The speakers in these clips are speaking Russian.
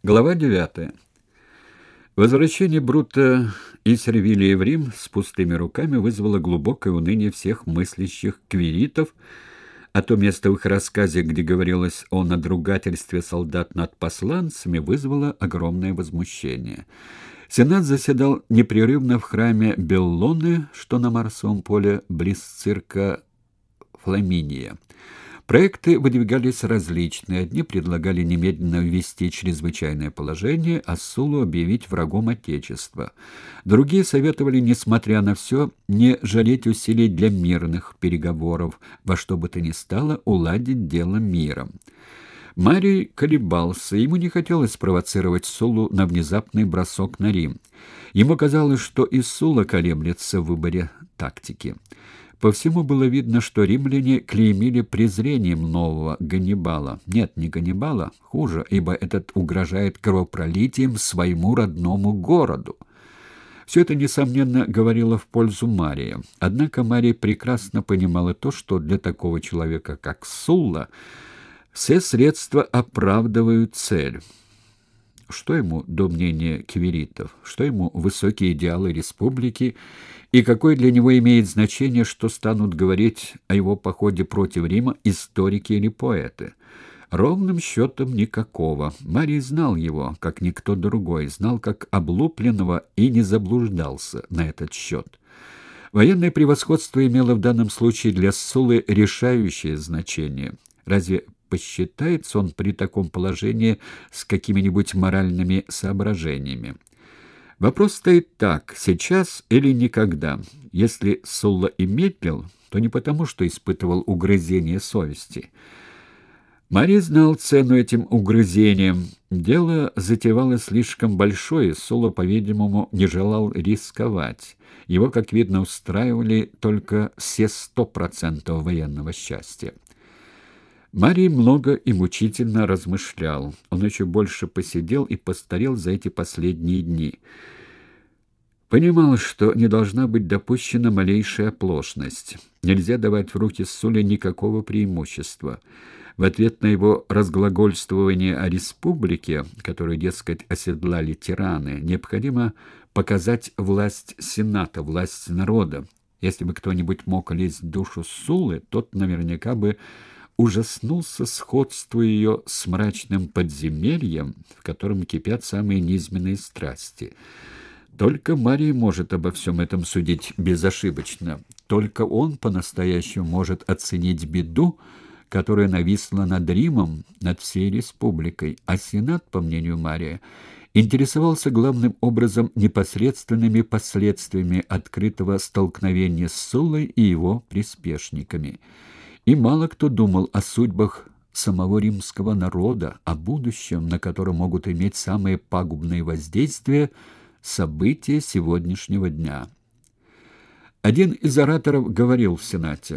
Глава 9. Возвращение Брута и Сервилия в Рим с пустыми руками вызвало глубокое уныние всех мыслящих квиритов, а то место в их рассказе, где говорилось о надругательстве солдат над посланцами, вызвало огромное возмущение. Сенат заседал непрерывно в храме Беллоны, что на Марсовом поле близ цирка Фламиния. Проекты выдвигались различные. Одни предлагали немедленно ввести чрезвычайное положение, а Суллу объявить врагом Отечества. Другие советовали, несмотря на все, не жалеть усилий для мирных переговоров, во что бы то ни стало уладить дело миром. Марий колебался, ему не хотелось спровоцировать Суллу на внезапный бросок на Рим. Ему казалось, что и Сулла колеблется в выборе тактики. По всему было видно, что римляне клеймили презрением нового Ганнибала. Нет, не Ганнибала, хуже, ибо этот угрожает кровопролитием своему родному городу. Все это, несомненно, говорило в пользу Мария. Однако Марий прекрасно понимал то, что для такого человека, как Сулла, все средства оправдывают цель. Что ему до мнения квиритов? Что ему высокие идеалы республики? И какое для него имеет значение, что станут говорить о его походе против Рима историки или поэты? Ровным счетом никакого. Марий знал его, как никто другой, знал как облупленного и не заблуждался на этот счет. Военное превосходство имело в данном случае для Суллы решающее значение. Разве посчитается он при таком положении с какими-нибудь моральными соображениями? Вопрос стоит так: сейчас или никогда. Если Сулла и медлил, то не потому, что испытывал угрызение совести. Марий знал цену этим угрызениям. Дело затевалось слишком большое, Сулла, по-видимому, не желал рисковать. Его, как видно, устраивали только все 100% военного счастья. Марий много и мучительно размышлял. Он еще больше посидел и постарел за эти последние дни. Понимал, что не должна быть допущена малейшая оплошность. Нельзя давать в руки Сулле никакого преимущества. В ответ на его разглагольствование о республике, которую, дескать, оседлали тираны, необходимо показать власть Сената, власть народа. Если бы кто-нибудь мог лезть в душу Суллы, тот наверняка бы ужаснулся сходству ее с мрачным подземельем, в котором кипят самые низменные страсти. Только Марий может обо всем этом судить безошибочно. Только он по-настоящему может оценить беду, которая нависла над Римом, над всей республикой, а Сенат, по мнению Мария, интересовался главным образом непосредственными последствиями открытого столкновения с Суллой и его приспешниками. И мало кто думал о судьбах самого римского народа, о будущем, на котором могут иметь самые пагубные воздействия события сегодняшнего дня. Один из ораторов говорил в Сенате: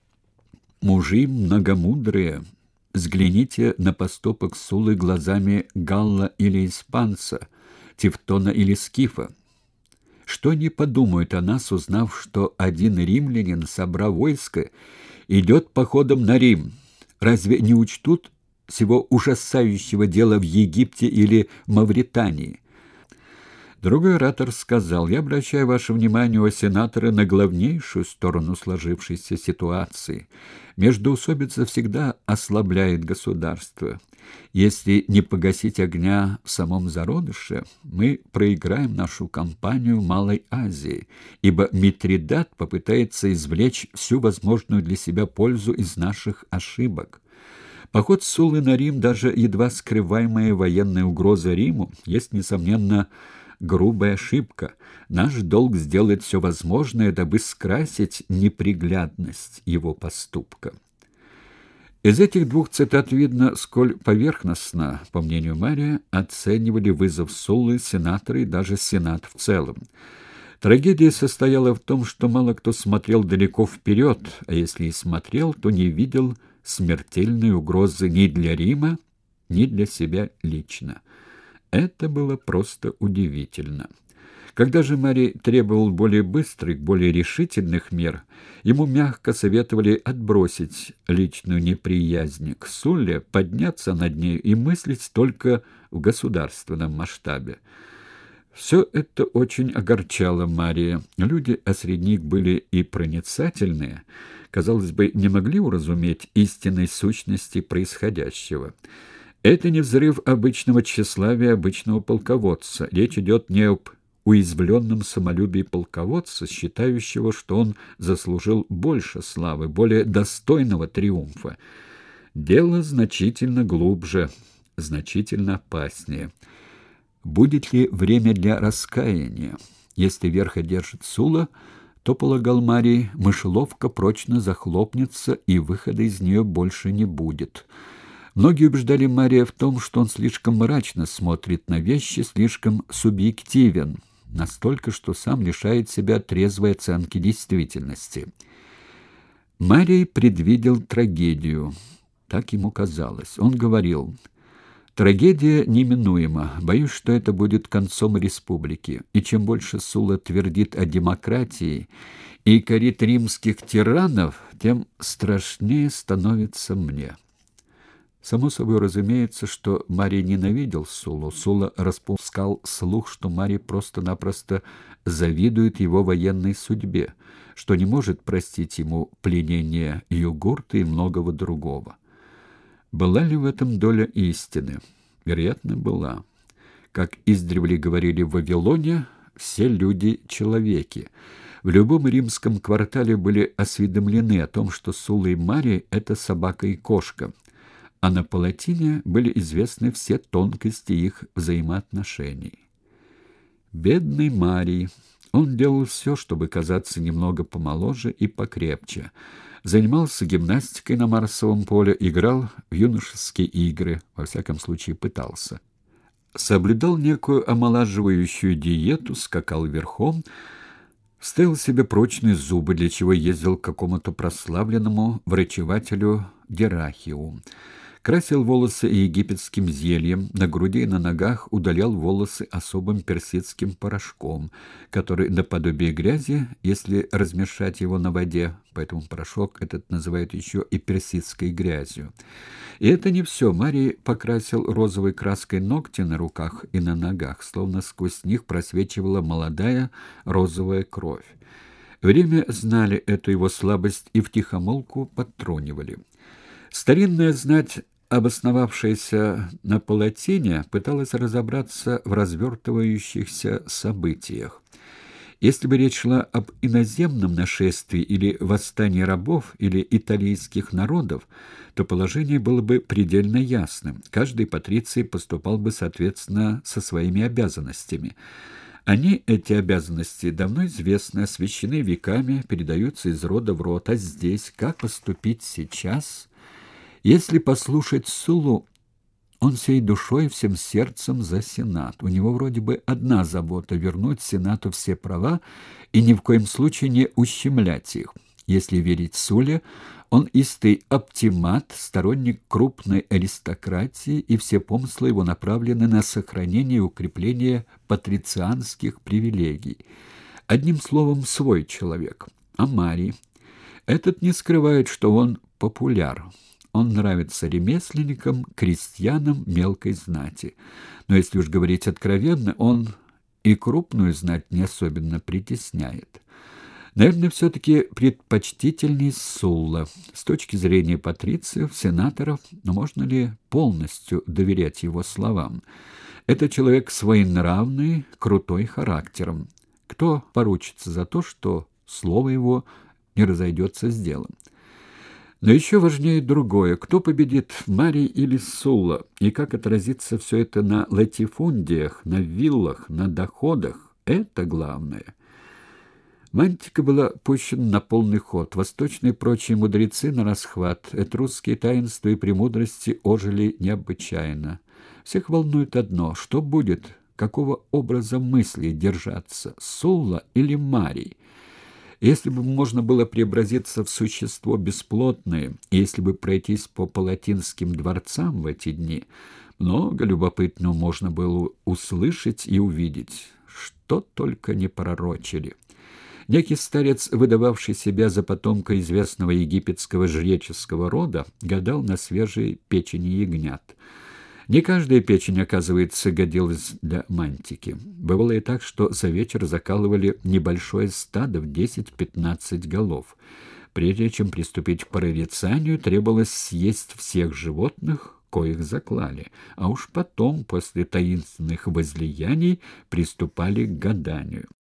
«Мужи многомудрые, взгляните на поступок Суллы глазами галла или испанца, тевтона или скифа. Что они подумают о нас, узнав, что один римлянин, собрав войско, идет походом на Рим? Разве не учтут всего ужасающего дела в Египте или Мавритании?» Другой оратор сказал: «Я обращаю ваше внимание, о сенаторы, на главнейшую сторону сложившейся ситуации. Междоусобица всегда ослабляет государство. Если не погасить огня в самом зародыше, мы проиграем нашу кампанию в Малой Азии, ибо Митридат попытается извлечь всю возможную для себя пользу из наших ошибок. Поход Суллы на Рим, даже едва скрываемая военная угроза Риму, есть, несомненно, грубая ошибка. Наш долг сделать все возможное, дабы скрасить неприглядность его поступка». Из этих двух цитат видно, сколь поверхностно, по мнению Мария, оценивали вызов Суллы сенаторы и даже Сенат в целом. Трагедия состояла в том, что мало кто смотрел далеко вперед, а если и смотрел, то не видел смертельной угрозы ни для Рима, ни для себя лично. Это было просто удивительно. Когда же Марий требовал более быстрых, более решительных мер, ему мягко советовали отбросить личную неприязнь к Сулле, подняться над нею и мыслить только в государственном масштабе. Все это очень огорчало Мария. Люди, а среди них были и проницательные, казалось бы, не могли уразуметь истинной сущности происходящего. Это не взрыв обычного тщеславия обычного полководца. Речь идет не об уязвленном самолюбии полководца, считающего, что он заслужил больше славы, более достойного триумфа. Дело значительно глубже, значительно опаснее. Будет ли время для раскаяния? Если верх одержит Сула, то, полагал Марий, мышеловка прочно захлопнется, и выхода из нее больше не будет. Многие убеждали Мария в том, что он слишком мрачно смотрит на вещи, слишком субъективен, настолько, что сам лишает себя трезвой оценки действительности. Марий предвидел трагедию. Так ему казалось. Он говорил: «Трагедия неминуема. Боюсь, что это будет концом республики. И чем больше Сула твердит о демократии и корит римских тиранов, тем страшнее становится мне». Само собой разумеется, что Марий ненавидел Сулу. Сула распускал слух, что Марий просто-напросто завидует его военной судьбе, что не может простить ему пленение Югурта и многого другого. Была ли в этом доля истины? Вероятно, была. Как издревле говорили в Вавилоне, все люди — человеки. В любом римском квартале были осведомлены о том, что Сула и Марий — это собака и кошка, а на Палатине были известны все тонкости их взаимоотношений. Бедный Марий! Он делал все, чтобы казаться немного помоложе и покрепче. Занимался гимнастикой на Марсовом поле, играл в юношеские игры, во всяком случае пытался. Соблюдал некую омолаживающую диету, скакал верхом, вставил себе прочные зубы, для чего ездил к какому-то прославленному врачевателю Дирахиу. Красил волосы египетским зельем, на груди и на ногах удалял волосы особым персидским порошком, который наподобие грязи, если размешать его на воде, поэтому порошок этот называют еще и персидской грязью. И это не все. Марий покрасил розовой краской ногти на руках и на ногах, словно сквозь них просвечивала молодая розовая кровь. В Риме знали эту его слабость и втихомолку подтрунивали. Старинная знать, обосновавшаяся на Палатине, пыталась разобраться в развертывающихся событиях. Если бы речь шла об иноземном нашествии или восстании рабов или италийских народов, то положение было бы предельно ясным. Каждый патриций поступал бы соответственно со своими обязанностями. Они, эти обязанности, давно известны, освящены веками, передаются из рода в род. А здесь как поступить сейчас? Если послушать Сулу, он всей душой, всем сердцем за Сенат. У него вроде бы одна забота — вернуть Сенату все права и ни в коем случае не ущемлять их. Если верить Суле, он истый оптимат, сторонник крупной аристократии, и все помыслы его направлены на сохранение и укрепление патрицианских привилегий. Одним словом, свой человек. А Марий? Этот не скрывает, что он популяр. Он нравится ремесленникам, крестьянам, мелкой знати. Но если уж говорить откровенно, он и крупную знать не особенно притесняет. Наверное, все-таки предпочтительней Сулла. С точки зрения патрициев, сенаторов, но можно ли полностью доверять его словам? Это человек своенравный, крутой характером. Кто поручится за то, что слово его не разойдется с делом? Но еще важнее другое. Кто победит, Марий или Сула? И как отразится все это на латифундиях, на виллах, на доходах? Это главное. Мантика была пущена на полный ход. Восточные прочие мудрецы на расхват. Этрусские таинства и премудрости ожили необычайно. Всех волнует одно: что будет, какого образа мысли держаться, Сула или Марий? Если бы можно было преобразиться в существо бесплотное, и если бы пройтись по палатинским дворцам в эти дни, много любопытного можно было услышать и увидеть. что только не пророчили. Некий старец, выдававший себя за потомка известного египетского жреческого рода, гадал на свежей печени ягнят. Не каждая печень, оказывается, годилась для мантики. Бывало и так, что за вечер закалывали небольшое стадо в 10-15 голов. Прежде чем приступить к прорицанию, требовалось съесть всех животных, коих заклали, а уж потом, после таинственных возлияний, приступали к гаданию.